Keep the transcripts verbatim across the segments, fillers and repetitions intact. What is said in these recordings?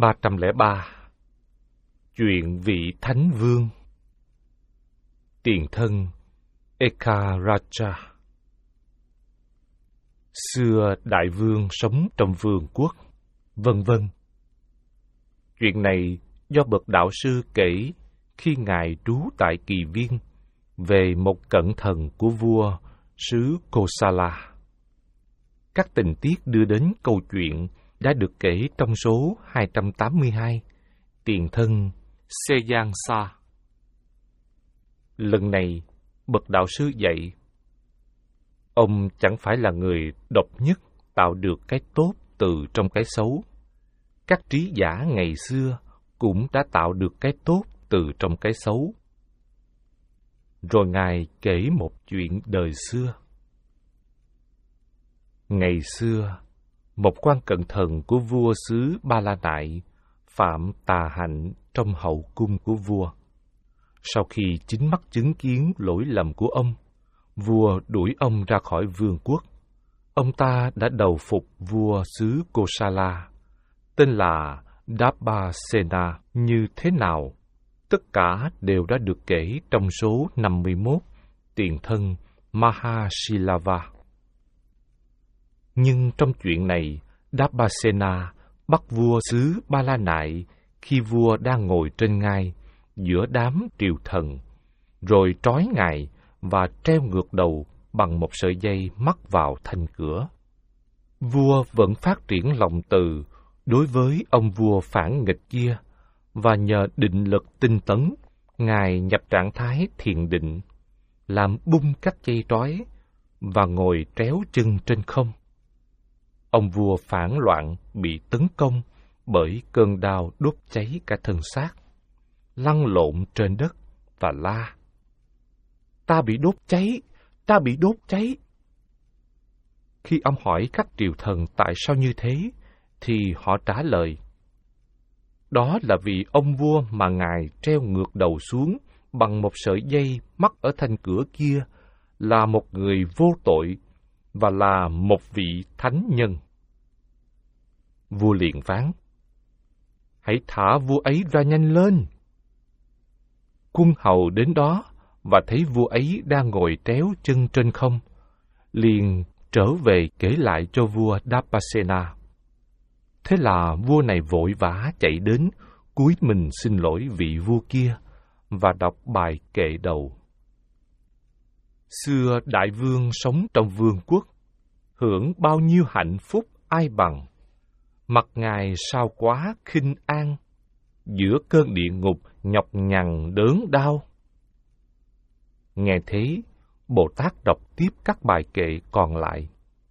ba trăm lẻ ba. Chuyện vị Thánh Vương. Tiền thân Ekaraja. Xưa đại vương sống trong vương quốc, vân vân. Chuyện này do bậc đạo sư kể khi ngài trú tại Kỳ Viên về một cận thần của vua xứ Kosala. Các tình tiết đưa đến câu chuyện đã được kể trong số hai trăm tám mươi hai, tiền thân Sejansa. Lần này, bậc đạo sư dạy, ông chẳng phải là người độc nhất tạo được cái tốt từ trong cái xấu. Các trí giả ngày xưa cũng đã tạo được cái tốt từ trong cái xấu. Rồi ngài kể một chuyện đời xưa. Ngày xưa, một quan cận thần của vua xứ Ba La Nại phạm tà hạnh trong hậu cung của vua. Sau khi chính mắt chứng kiến lỗi lầm của ông, vua đuổi ông ra khỏi vương quốc. Ông ta đã đầu phục vua xứ Kosala, tên là Dabasena, như thế nào? Tất cả đều đã được kể trong số năm mươi mốt, tiền thân Mahashilava. Nhưng trong chuyện này, Dabasena bắt vua xứ Ba La Nại khi vua đang ngồi trên ngai giữa đám triều thần, rồi trói ngài và treo ngược đầu bằng một sợi dây mắc vào thành cửa. Vua vẫn phát triển lòng từ đối với ông vua phản nghịch kia, và nhờ định lực tinh tấn, ngài nhập trạng thái thiền định, làm bung các dây trói và ngồi tréo chân trên không. Ông vua phản loạn bị tấn công bởi cơn đau đốt cháy cả thân xác, lăn lộn trên đất và la: "Ta bị đốt cháy, ta bị đốt cháy." Khi ông hỏi các triều thần tại sao như thế, thì họ trả lời: đó là vì ông vua mà ngài treo ngược đầu xuống bằng một sợi dây mắc ở thanh cửa kia là một người vô tội và là một vị thánh nhân. Vua liền phán: "Hãy thả vua ấy ra nhanh lên." Quân hầu đến đó và thấy vua ấy đang ngồi tréo chân trên không, liền trở về kể lại cho vua Dabasena. Thế là vua này vội vã chạy đến, cúi mình xin lỗi vị vua kia và đọc bài kệ đầu. Xưa đại vương sống trong vương quốc, hưởng bao nhiêu hạnh phúc ai bằng. Mặt ngài sao quá khinh an, giữa cơn địa ngục nhọc nhằn đớn đau. Nghe thế, Bồ Tát đọc tiếp các bài kệ còn lại.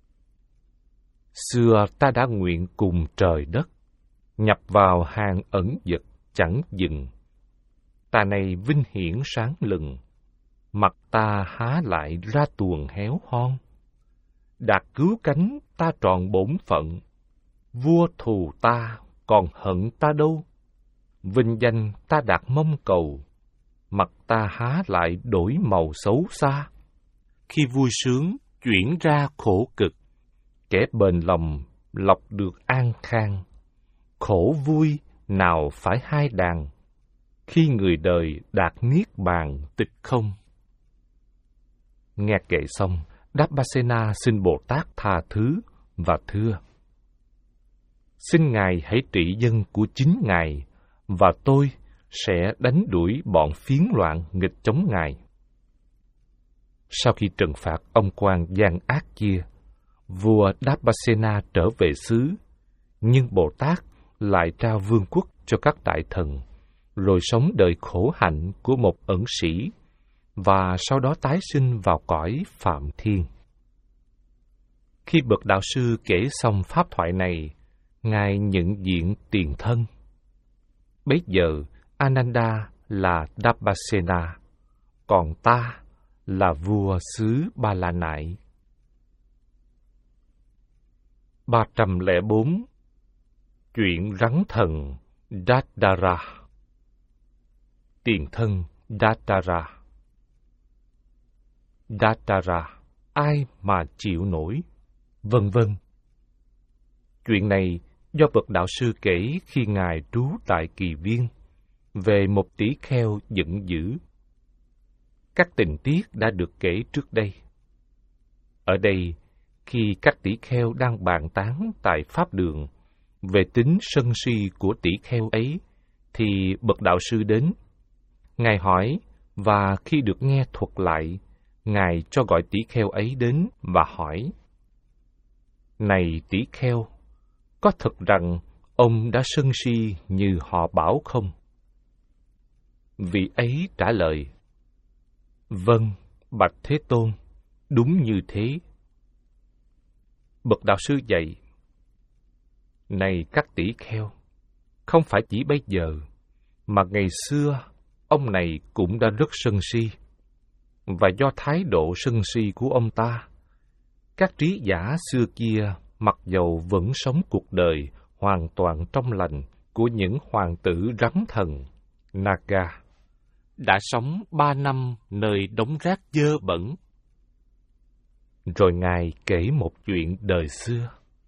Xưa ta đã nguyện cùng trời đất, nhập vào hàng ẩn dật chẳng dừng. Ta này vinh hiển sáng lừng, mặt ta há lại ra tuồng héo hon. Đạt cứu cánh ta trọn bổn phận, vua thù ta còn hận ta đâu. Vinh danh ta đạt mong cầu, mặt ta há lại đổi màu xấu xa. Khi vui sướng chuyển ra khổ cực, kẻ bền lòng lọc được an khang. Khổ vui nào phải hai đàn, khi người đời đạt niết bàn tịch không. Nghe kệ xong, Dabasena xin Bồ Tát tha thứ và thưa: xin ngài hãy trị dân của chính ngài, và tôi sẽ đánh đuổi bọn phiến loạn nghịch chống ngài. Sau khi trừng phạt ông quan gian ác kia, vua Dabasena trở về xứ, nhưng Bồ Tát lại trao vương quốc cho các đại thần, rồi sống đời khổ hạnh của một ẩn sĩ, và sau đó tái sinh vào cõi Phạm Thiên. Khi bậc đạo sư kể xong pháp thoại này, ngài nhận diện tiền thân. Bấy giờ Ananda là Dabasena, còn ta là vua xứ Ba La Nại. ba trăm lẻ bốn. Chuyện rắn thần Datara. Tiền thân Datara. Datara, ai mà chịu nổi, vân vân. Chuyện này do bậc đạo sư kể khi Ngài trú tại Kỳ Viên, về một tỷ kheo giận dữ. Các tình tiết đã được kể trước đây. Ở đây, khi các tỷ kheo đang bàn tán tại Pháp Đường về tính sân si của tỷ kheo ấy, thì bậc đạo sư đến. Ngài hỏi, và khi được nghe thuật lại, Ngài cho gọi tỷ kheo ấy đến và hỏi: Này tỷ kheo, có thật rằng ông đã sân si như họ bảo không? Vị ấy trả lời: Vâng, bạch Thế Tôn, đúng như thế. Bậc đạo sư dạy: Này các tỷ kheo, không phải chỉ bây giờ, mà ngày xưa ông này cũng đã rất sân si, và do thái độ sân si của ông ta, các trí giả xưa kia mặc dầu vẫn sống cuộc đời hoàn toàn trong lành của những hoàng tử rắn thần Naga, đã sống ba năm nơi đống rác dơ bẩn. Rồi Ngài kể một chuyện đời xưa.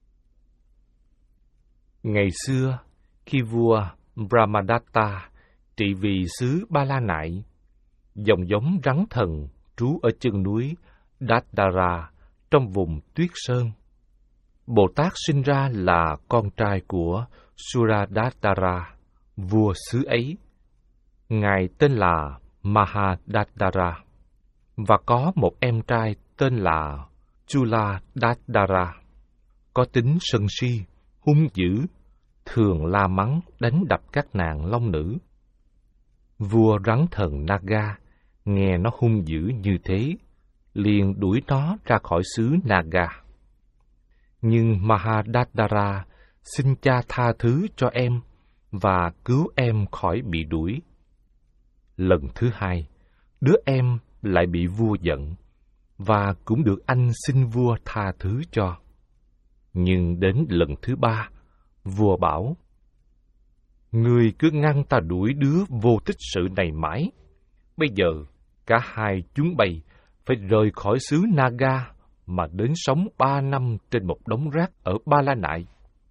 Ngày xưa, khi vua Brahmadatta trị vì xứ Ba La Nại, dòng giống rắn thần trú ở chân núi Datdara trong vùng Tuyết Sơn. Bồ Tát sinh ra là con trai của Suradattara, vua xứ ấy. Ngài tên là Mahadattara, và có một em trai tên là Chuladattara, có tính sân si, hung dữ, thường la mắng đánh đập các nàng long nữ. Vua rắn thần Naga nghe nó hung dữ như thế, liền đuổi nó ra khỏi xứ Naga. Nhưng Mahadattara xin cha tha thứ cho em và cứu em khỏi bị đuổi. Lần thứ hai, đứa em lại bị vua giận, và cũng được anh xin vua tha thứ cho. Nhưng đến lần thứ ba, vua bảo: Ngươi cứ ngăn ta đuổi đứa vô tích sự này mãi. Bây giờ, cả hai chúng bay phải rời khỏi xứ Naga mà đến sống ba năm trên một đống rác ở Ba La Nại.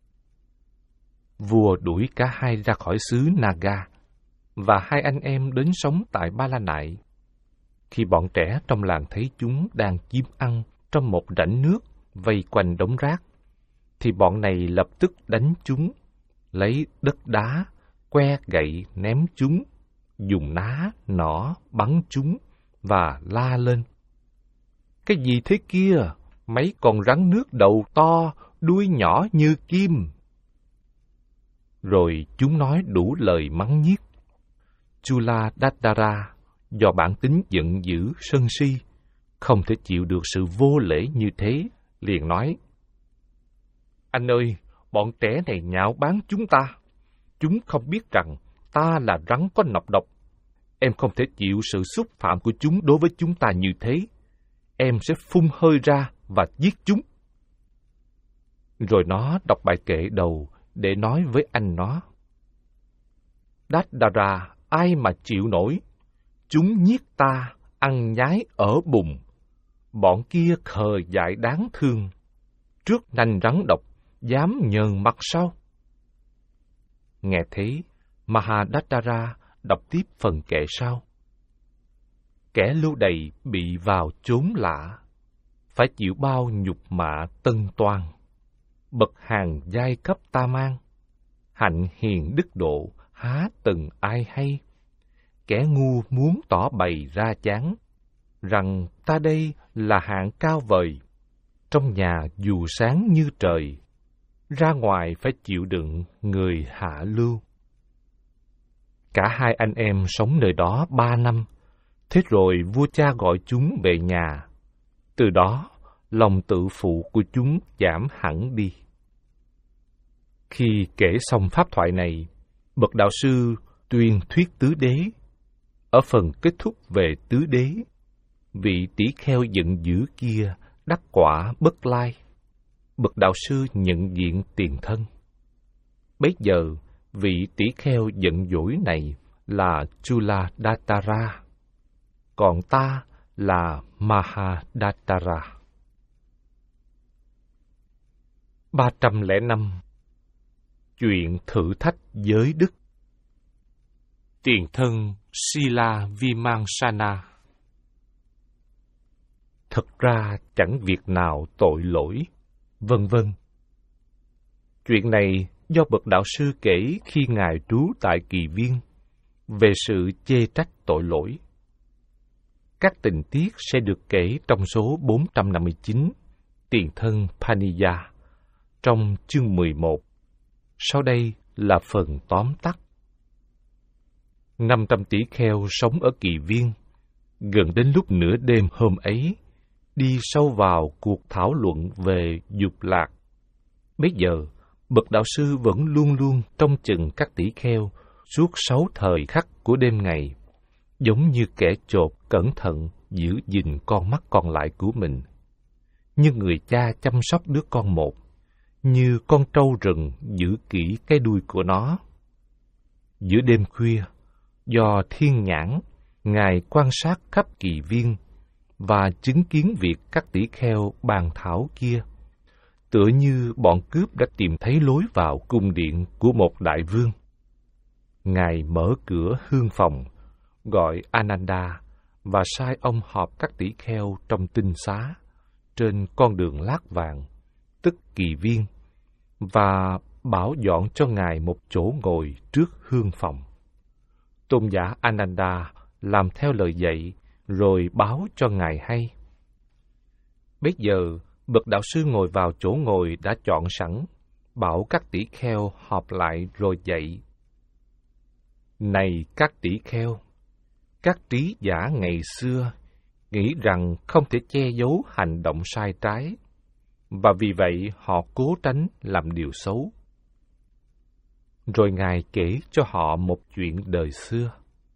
Vua đuổi cả hai ra khỏi xứ Naga, và hai anh em đến sống tại Ba La Nại. Khi bọn trẻ trong làng thấy chúng đang chiêm ăn trong một rãnh nước vây quanh đống rác, thì bọn này lập tức đánh chúng, lấy đất đá, que gậy ném chúng, dùng ná, nỏ bắn chúng và la lên: Cái gì thế kia? Mấy con rắn nước đầu to, đuôi nhỏ như kim. Rồi chúng nói đủ lời mắng nhiếc. Chuladattara do bản tính giận dữ, sân si, không thể chịu được sự vô lễ như thế, liền nói: Anh ơi, bọn trẻ này nhạo báng chúng ta. Chúng không biết rằng ta là rắn có nọc độc. Em không thể chịu sự xúc phạm của chúng đối với chúng ta như thế. Em sẽ phun hơi ra và giết chúng. Rồi nó đọc bài kệ đầu để nói với anh nó: Datdara, ai mà chịu nổi? Chúng giết ta, ăn nhái ở bùn. Bọn kia khờ dại đáng thương. Trước nanh rắn độc, dám nhờn mặt sao? Nghe thế, Mahadattara đọc tiếp phần kệ sau: Kẻ lưu đày bị vào chốn lạ, phải chịu bao nhục mạ tân toan. Bậc hàng giai cấp ta mang, hạnh hiền đức độ há từng ai hay. Kẻ ngu muốn tỏ bày ra chán, rằng ta đây là hạng cao vời. Trong nhà dù sáng như trời, ra ngoài phải chịu đựng người hạ lưu. Cả hai anh em sống nơi đó ba năm. Thế rồi vua cha gọi chúng về nhà. Từ đó, lòng tự phụ của chúng giảm hẳn đi. Khi kể xong pháp thoại này, bậc đạo sư tuyên thuyết tứ đế. Ở phần kết thúc về tứ đế, vị tỷ kheo giận dữ kia đắc quả bất lai. Bậc đạo sư nhận diện tiền thân. Bấy giờ, vị tỷ kheo giận dỗi này là Chuladattara, còn ta là Mahadattara. ba trăm lẻ năm. Chuyện thử thách giới đức. Tiền thân Sila Vimansana. Thật ra chẳng việc nào tội lỗi, vân vân. Chuyện này do bậc đạo sư kể khi Ngài trú tại Kỳ Viên về sự chê trách tội lỗi. Các tình tiết sẽ được kể trong số bốn trăm năm mươi chín, Tiền thân Paniya, trong chương mười một. Sau đây là phần tóm tắt. Năm trăm tỷ kheo sống ở Kỳ Viên, gần đến lúc nửa đêm hôm ấy, đi sâu vào cuộc thảo luận về dục lạc. Bấy giờ, bậc đạo sư vẫn luôn luôn trông chừng các tỷ kheo suốt sáu thời khắc của đêm ngày, giống như kẻ chột cẩn thận giữ gìn con mắt còn lại của mình, như người cha chăm sóc đứa con một, như con trâu rừng giữ kỹ cái đuôi của nó. Giữa đêm khuya, do thiên nhãn, Ngài quan sát khắp Kỳ Viên và chứng kiến việc các tỷ kheo bàn thảo kia, tựa như bọn cướp đã tìm thấy lối vào cung điện của một đại vương. Ngài mở cửa hương phòng, gọi Ananda và sai ông họp các tỷ kheo trong tinh xá trên con đường lát vàng, tức Kỳ Viên, và bảo dọn cho Ngài một chỗ ngồi trước hương phòng. Tôn giả Ananda làm theo lời dạy, rồi báo cho Ngài hay. Bấy giờ, bậc đạo sư ngồi vào chỗ ngồi đã chọn sẵn, bảo các tỷ kheo họp lại rồi dạy. Này các tỷ kheo, các trí giả ngày xưa nghĩ rằng không thể che giấu hành động sai trái, và vì vậy họ cố tránh làm điều xấu. Rồi Ngài kể cho họ một chuyện đời xưa.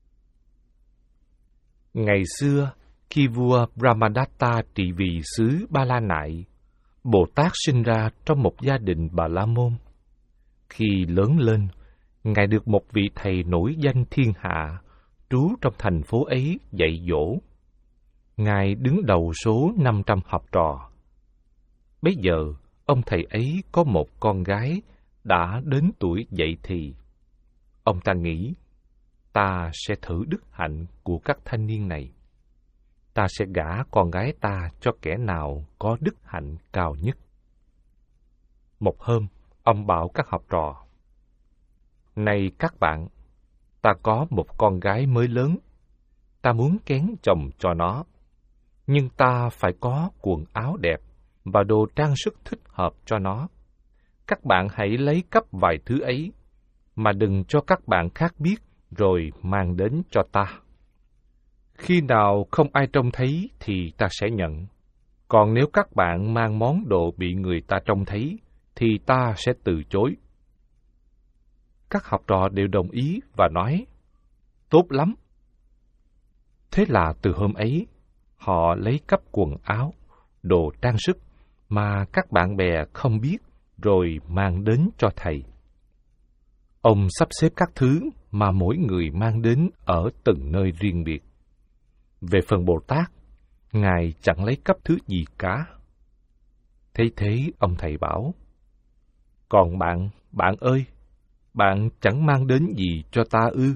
Ngày xưa, khi vua Brahmadatta trị vì xứ Ba La Nại, Bồ Tát sinh ra trong một gia đình Bà La Môn. Khi lớn lên, Ngài được một vị thầy nổi danh thiên hạ trú trong thành phố ấy dạy dỗ. Ngài đứng đầu số năm trăm học trò. Bấy giờ, ông thầy ấy có một con gái đã đến tuổi dậy thì. Ông ta nghĩ, ta sẽ thử đức hạnh của các thanh niên này. Ta sẽ gả con gái ta cho kẻ nào có đức hạnh cao nhất. Một hôm, ông bảo các học trò, này các bạn, ta có một con gái mới lớn. Ta muốn kén chồng cho nó. Nhưng ta phải có quần áo đẹp và đồ trang sức thích hợp cho nó. Các bạn hãy lấy cắp vài thứ ấy, mà đừng cho các bạn khác biết, rồi mang đến cho ta. Khi nào không ai trông thấy thì ta sẽ nhận. Còn nếu các bạn mang món đồ bị người ta trông thấy, thì ta sẽ từ chối. Các học trò đều đồng ý và nói, tốt lắm. Thế là từ hôm ấy, họ lấy cắp quần áo, đồ trang sức mà các bạn bè không biết, rồi mang đến cho thầy. Ông sắp xếp các thứ mà mỗi người mang đến ở từng nơi riêng biệt. Về phần Bồ Tát, Ngài chẳng lấy cắp thứ gì cả. Thấy thế, ông thầy bảo, còn bạn, bạn ơi, bạn chẳng mang đến gì cho ta ư?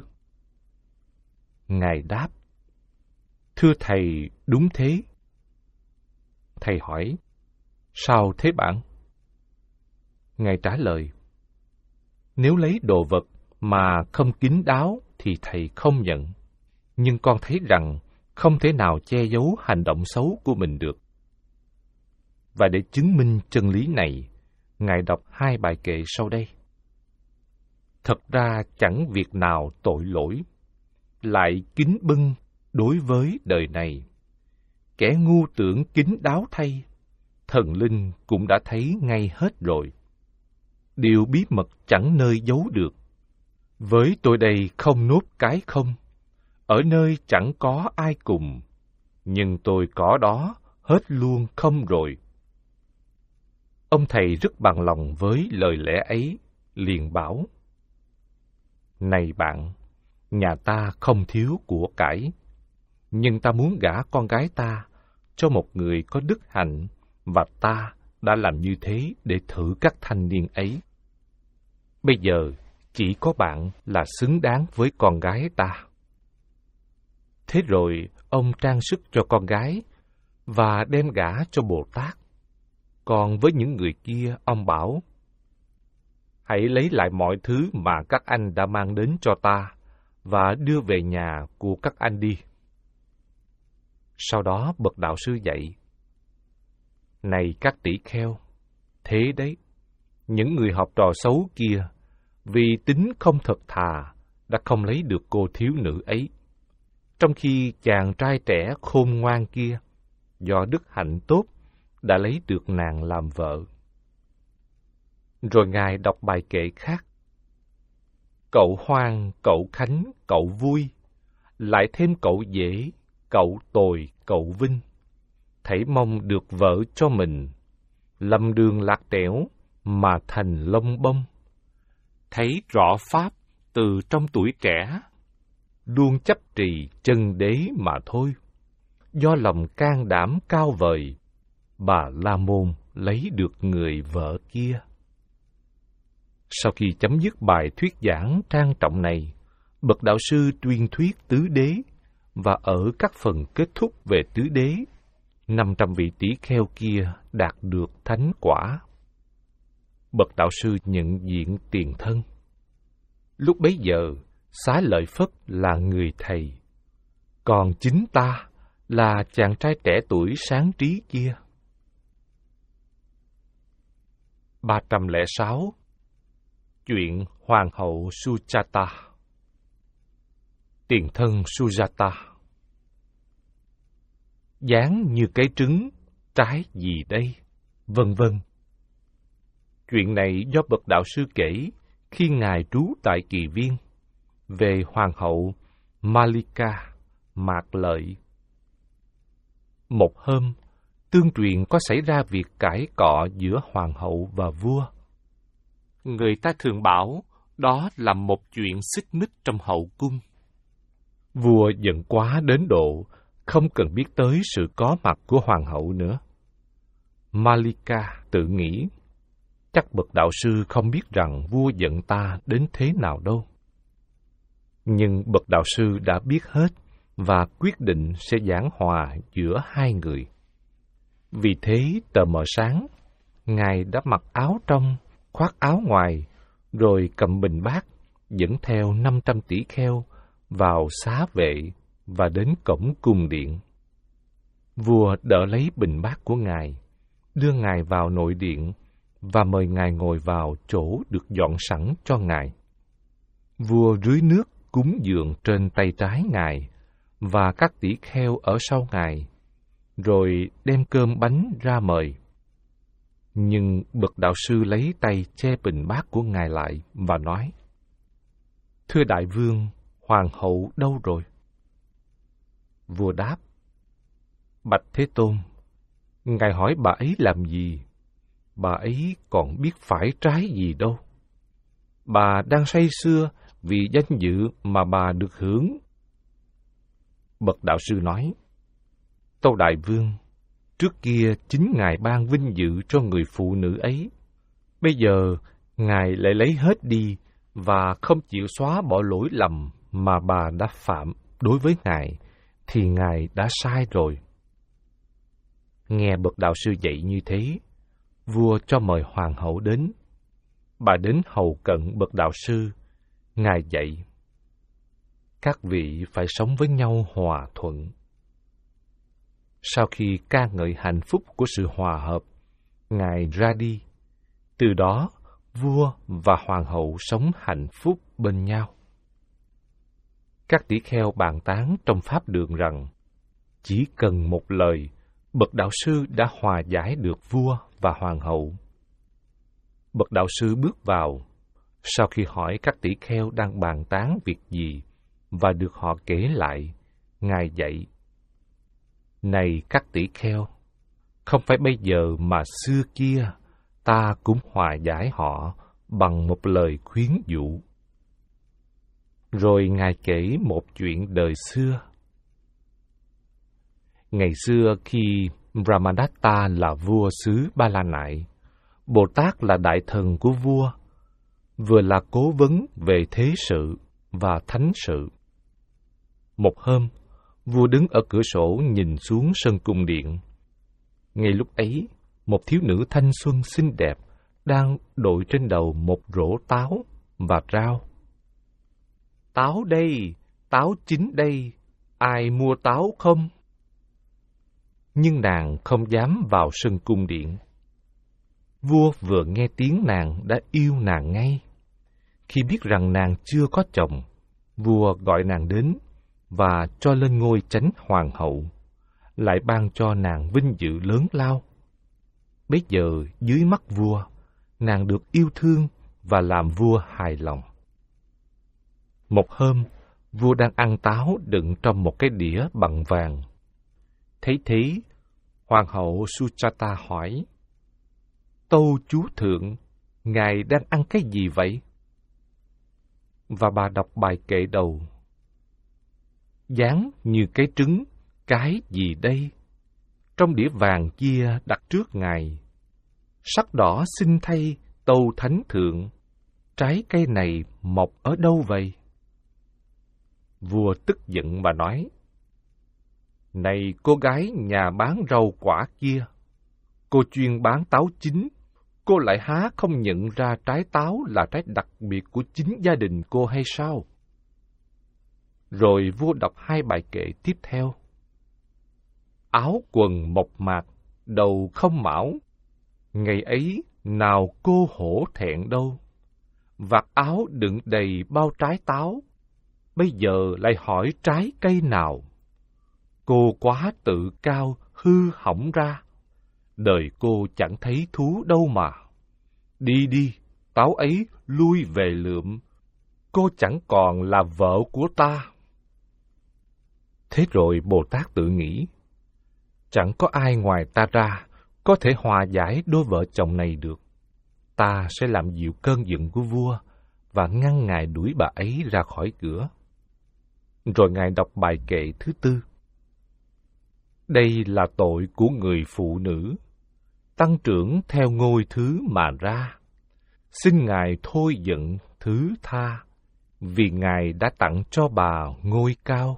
Ngài đáp, thưa thầy, đúng thế. Thầy hỏi, sao thế bạn? Ngài trả lời, nếu lấy đồ vật mà không kín đáo thì thầy không nhận. Nhưng con thấy rằng không thể nào che giấu hành động xấu của mình được. Và để chứng minh chân lý này, Ngài đọc hai bài kệ sau đây. Thật ra chẳng việc nào tội lỗi, lại kính bưng đối với đời này. Kẻ ngu tưởng kín đáo thay, thần linh cũng đã thấy ngay hết rồi. Điều bí mật chẳng nơi giấu được. Với tôi đây không nốt cái không, ở nơi chẳng có ai cùng, nhưng tôi có đó, hết luôn không rồi. Ông thầy rất bằng lòng với lời lẽ ấy, liền bảo, này bạn, nhà ta không thiếu của cải, nhưng ta muốn gả con gái ta cho một người có đức hạnh, và ta đã làm như thế để thử các thanh niên ấy. Bây giờ, chỉ có bạn là xứng đáng với con gái ta. Thế rồi, ông trang sức cho con gái và đem gả cho Bồ Tát. Còn với những người kia, ông bảo, hãy lấy lại mọi thứ mà các anh đã mang đến cho ta và đưa về nhà của các anh đi. Sau đó bậc đạo sư dạy, này các tỷ kheo, thế đấy, những người học trò xấu kia, vì tính không thật thà, đã không lấy được cô thiếu nữ ấy, trong khi chàng trai trẻ khôn ngoan kia, do đức hạnh tốt, đã lấy được nàng làm vợ. Rồi Ngài đọc bài kệ khác. Cậu hoang, cậu khánh, cậu vui, lại thêm cậu dễ, cậu tồi, cậu vinh. Thảy mong được vợ cho mình, lầm đường lạc tẻo, mà thành lông bông. Thấy rõ pháp từ trong tuổi trẻ, luôn chấp trì chân đế mà thôi. Do lòng can đảm cao vời, bà La Môn lấy được người vợ kia. Sau khi chấm dứt bài thuyết giảng trang trọng này, bậc đạo sư tuyên thuyết tứ đế, và ở các phần kết thúc về tứ đế, năm trăm vị tỷ kheo kia đạt được thánh quả. Bậc đạo sư nhận diện tiền thân. Lúc bấy giờ, Xá Lợi Phất là người thầy, còn chính ta là chàng trai trẻ tuổi sáng trí kia. ba trăm lẻ sáu. Chuyện Hoàng hậu Sujata. Tiền thân Sujata. Dáng như cái trứng, trái gì đây? Vân vân. Chuyện này do bậc đạo sư kể khi Ngài trú tại Kỳ Viên, về Hoàng hậu Malika, Mạc Lợi. Một hôm, tương truyền có xảy ra việc cãi cọ giữa hoàng hậu và vua. Người ta thường bảo đó là một chuyện xích mích trong hậu cung. Vua giận quá đến độ không cần biết tới sự có mặt của hoàng hậu nữa. Malika tự nghĩ, chắc bậc đạo sư không biết rằng vua giận ta đến thế nào đâu. Nhưng bậc đạo sư đã biết hết và quyết định sẽ giảng hòa giữa hai người. Vì thế tờ mờ sáng, Ngài đã mặc áo trong, khoác áo ngoài, rồi cầm bình bát, dẫn theo năm trăm tỷ kheo vào xá vệ và đến cổng cung điện. Vua đỡ lấy bình bát của Ngài, đưa Ngài vào nội điện và mời Ngài ngồi vào chỗ được dọn sẵn cho Ngài. Vua rưới nước cúng dường trên tay trái Ngài và các tỷ kheo ở sau Ngài, rồi đem cơm bánh ra mời. Nhưng bậc đạo sư lấy tay che bình bát của Ngài lại và nói, thưa đại vương, hoàng hậu đâu rồi? Vua đáp, bạch Thế Tôn, Ngài hỏi bà ấy làm gì? Bà ấy còn biết phải trái gì đâu. Bà đang say sưa vì danh dự mà bà được hưởng. Bậc đạo sư nói, tâu đại vương, trước kia chính Ngài ban vinh dự cho người phụ nữ ấy. Bây giờ, Ngài lại lấy hết đi và không chịu xóa bỏ lỗi lầm mà bà đã phạm đối với Ngài, thì Ngài đã sai rồi. Nghe bậc đạo sư dạy như thế, vua cho mời hoàng hậu đến. Bà đến hầu cận bậc đạo sư. Ngài dạy, các vị phải sống với nhau hòa thuận. Sau khi ca ngợi hạnh phúc của sự hòa hợp, Ngài ra đi. Từ đó, vua và hoàng hậu sống hạnh phúc bên nhau. Các tỷ kheo bàn tán trong pháp đường rằng, chỉ cần một lời, bậc đạo sư đã hòa giải được vua và hoàng hậu. Bậc đạo sư bước vào, sau khi hỏi các tỷ kheo đang bàn tán việc gì, và được họ kể lại, Ngài dạy, này các tỷ kheo, không phải bây giờ mà xưa kia, ta cũng hòa giải họ bằng một lời khuyến dụ. Rồi Ngài kể một chuyện đời xưa. Ngày xưa khi Brahmadatta là vua xứ Ba La Nại, Bồ Tát là đại thần của vua, vừa là cố vấn về thế sự và thánh sự. Một hôm, vua đứng ở cửa sổ nhìn xuống sân cung điện. Ngay lúc ấy, một thiếu nữ thanh xuân xinh đẹp đang đội trên đầu một rổ táo và rao: "Táo đây, táo chín đây, ai mua táo không?" Nhưng nàng không dám vào sân cung điện. Vua vừa nghe tiếng nàng đã yêu nàng ngay. Khi biết rằng nàng chưa có chồng, vua gọi nàng đến và cho lên ngôi chánh hoàng hậu, lại ban cho nàng vinh dự lớn lao. Bấy giờ dưới mắt vua, nàng được yêu thương và làm vua hài lòng. Một hôm, vua đang ăn táo đựng trong một cái đĩa bằng vàng. Thấy thế, hoàng hậu Suchata hỏi: "Tâu chúa thượng, ngài đang ăn cái gì vậy?" Và bà đọc bài kệ đầu: "Dáng như cái trứng, cái gì đây? Trong đĩa vàng kia đặt trước ngài. Sắc đỏ xinh thay, tâu thánh thượng, trái cây này mọc ở đâu vậy?" Vua tức giận mà nói: "Này cô gái nhà bán rau quả kia, cô chuyên bán táo chín, cô lại há không nhận ra trái táo là trái đặc biệt của chính gia đình cô hay sao?" Rồi vua đọc hai bài kệ tiếp theo: "Áo quần mộc mạc, đầu không mão, ngày ấy nào cô hổ thẹn đâu. Vạt áo đựng đầy bao trái táo, bây giờ lại hỏi trái cây nào. Cô quá tự cao, hư hỏng ra, đời cô chẳng thấy thú đâu mà. Đi đi, táo ấy lui về lượm, cô chẳng còn là vợ của ta." Thế rồi Bồ Tát tự nghĩ: chẳng có ai ngoài ta ra có thể hòa giải đôi vợ chồng này được. Ta sẽ làm dịu cơn giận của vua và ngăn ngài đuổi bà ấy ra khỏi cửa. Rồi ngài đọc bài kệ thứ tư: "Đây là tội của người phụ nữ, tăng trưởng theo ngôi thứ mà ra. Xin ngài thôi giận thứ tha, vì ngài đã tặng cho bà ngôi cao."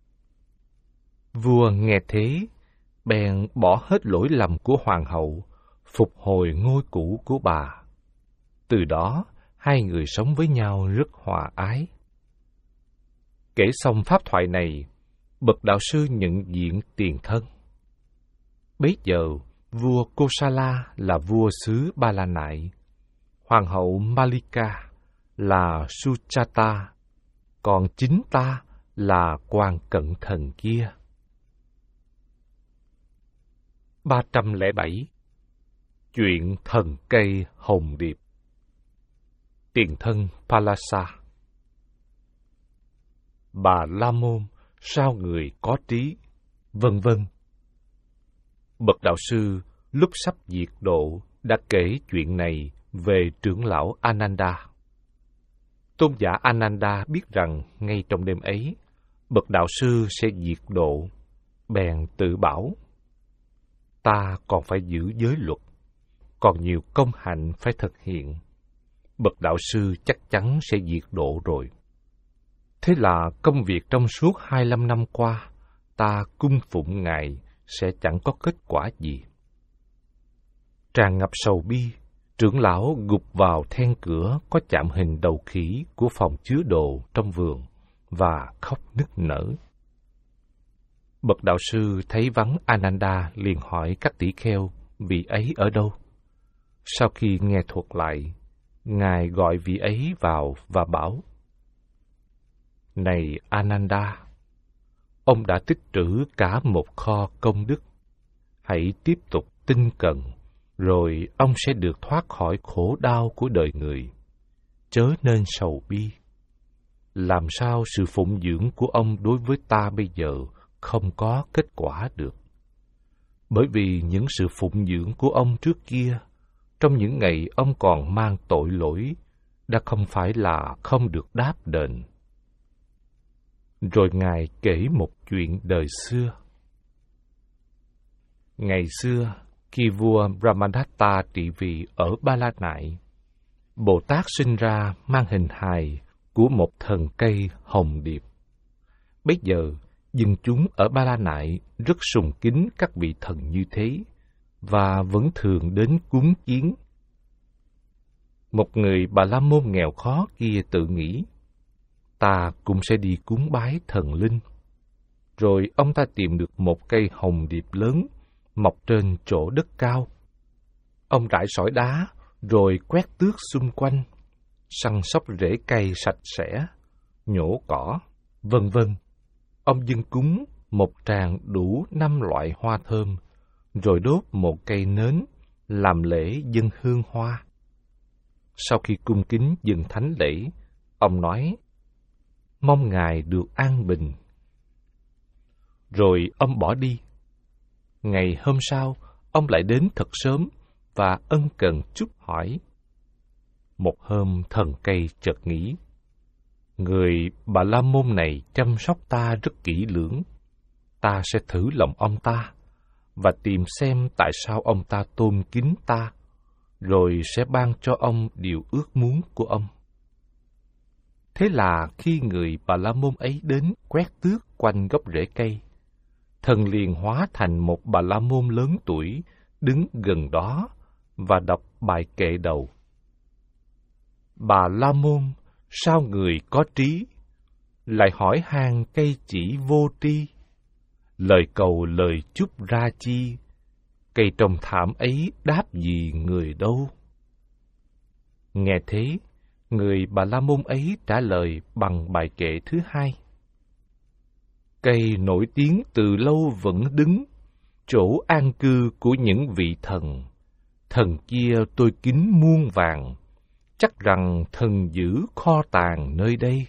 Vua nghe thế, bèn bỏ hết lỗi lầm của hoàng hậu, phục hồi ngôi cũ của bà. Từ đó, hai người sống với nhau rất hòa ái. Kể xong pháp thoại này, bậc đạo sư nhận diện tiền thân. Bấy giờ, vua Kosala là vua xứ Ba La Nại, hoàng hậu Malika là Suchata, còn chính ta là quan cận thần kia. ba trăm lẻ bảy. Chuyện thần cây hồng điệp. Tiền thân Palasa. Bà La Môn sao người có trí, vân vân. Bậc đạo sư lúc sắp diệt độ đã kể chuyện này về trưởng lão Ananda. Tôn giả Ananda biết rằng ngay trong đêm ấy, bậc đạo sư sẽ diệt độ, bèn tự bảo: ta còn phải giữ giới luật, còn nhiều công hạnh phải thực hiện. Bậc đạo sư chắc chắn sẽ diệt độ rồi. Thế là công việc trong suốt hai mươi lăm năm qua, ta cung phụng ngài sẽ chẳng có kết quả gì. Tràn ngập sầu bi, trưởng lão gục vào then cửa có chạm hình đầu khỉ của phòng chứa đồ trong vườn và khóc nức nở. Bậc đạo sư thấy vắng Ananda liền hỏi các tỷ kheo vị ấy ở đâu. Sau khi nghe thuật lại, ngài gọi vị ấy vào và bảo: này Ananda, ông đã tích trữ cả một kho công đức. Hãy tiếp tục tinh cần, rồi ông sẽ được thoát khỏi khổ đau của đời người. Chớ nên sầu bi. Làm sao sự phụng dưỡng của ông đối với ta bây giờ không có kết quả được? Bởi vì những sự phụng dưỡng của ông trước kia, trong những ngày ông còn mang tội lỗi, đã không phải là không được đáp đền. Rồi Ngài kể một chuyện đời xưa. Ngày xưa, khi vua Brahmadatta trị vì ở Ba La Nại, Bồ Tát sinh ra mang hình hài của một thần cây hồng điệp. Bấy giờ, dân chúng ở Ba La Nại rất sùng kính các vị thần như thế, và vẫn thường đến cúng kiến. Một người Bà La Môn nghèo khó kia tự nghĩ, ta cũng sẽ đi cúng bái thần linh. Rồi ông ta tìm được một cây hồng điệp lớn, mọc trên chỗ đất cao. Ông rải sỏi đá, rồi quét tước xung quanh, săn sóc rễ cây sạch sẽ, nhổ cỏ, vân vân. Ông dâng cúng một tràng đủ năm loại hoa thơm, rồi đốt một cây nến, làm lễ dâng hương hoa. Sau khi cung kính dâng thánh lễ, ông nói, mong Ngài được an bình. Rồi ông bỏ đi. Ngày hôm sau, ông lại đến thật sớm và ân cần chúc hỏi. Một hôm thần cây chợt nghĩ, người Bà La Môn này chăm sóc ta rất kỹ lưỡng, ta sẽ thử lòng ông ta và tìm xem tại sao ông ta tôn kính ta, rồi sẽ ban cho ông điều ước muốn của ông. Thế là khi người Bà La Môn ấy đến quét tước quanh gốc rễ cây, thần liền hóa thành một Bà La Môn lớn tuổi đứng gần đó và đọc bài kệ đầu. Bà La Môn, sao người có trí, lại hỏi han cây chỉ vô tri, lời cầu lời chúc ra chi, cây trồng thảm ấy đáp gì người đâu. Nghe thế, người Bà La Môn ấy trả lời bằng bài kệ thứ hai. Cây nổi tiếng từ lâu vẫn đứng, chỗ an cư của những vị thần. Thần kia tôi kính muôn vàng, chắc rằng thần giữ kho tàng nơi đây.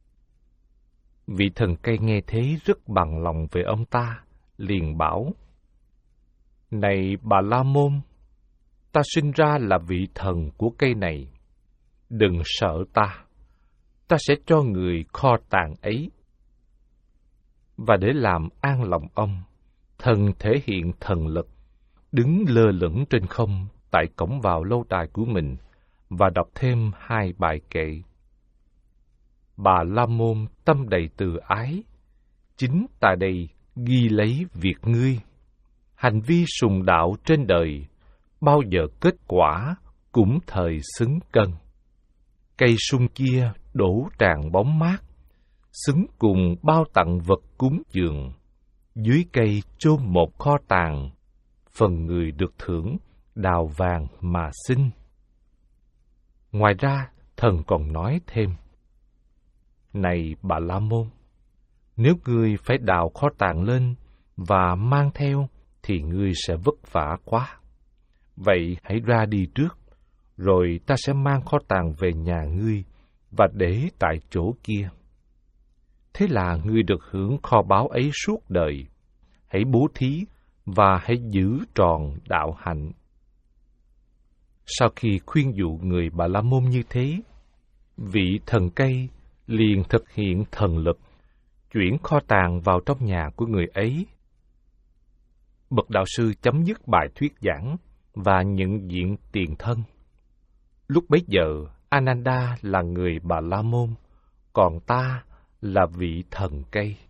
Vị thần cây nghe thế rất bằng lòng về ông ta, liền bảo, này Bà La Môn, ta sinh ra là vị thần của cây này. Đừng sợ ta, ta sẽ cho người kho tàng ấy. Và để làm an lòng ông, thần thể hiện thần lực, đứng lơ lửng trên không tại cổng vào lâu đài của mình và đọc thêm hai bài kệ. Bà La Môn tâm đầy từ ái, chính tại đây ghi lấy việc ngươi. Hành vi sùng đạo trên đời, bao giờ kết quả cũng thời xứng cân. Cây sung kia đổ tràn bóng mát, xứng cùng bao tặng vật cúng dường. Dưới cây chôn một kho tàng, phần người được thưởng đào vàng mà xin. Ngoài ra, thần còn nói thêm, này Bà La Môn, nếu ngươi phải đào kho tàng lên và mang theo, thì ngươi sẽ vất vả quá. Vậy hãy ra đi trước, rồi ta sẽ mang kho tàng về nhà ngươi và để tại chỗ kia. Thế là ngươi được hưởng kho báu ấy suốt đời. Hãy bố thí và hãy giữ tròn đạo hạnh. Sau khi khuyên dụ người Bà La Môn như thế, vị thần cây liền thực hiện thần lực, chuyển kho tàng vào trong nhà của người ấy. Bậc đạo sư chấm dứt bài thuyết giảng và nhận diện tiền thân. Lúc bấy giờ, Ananda là người Bà La Môn, còn ta là vị thần cây.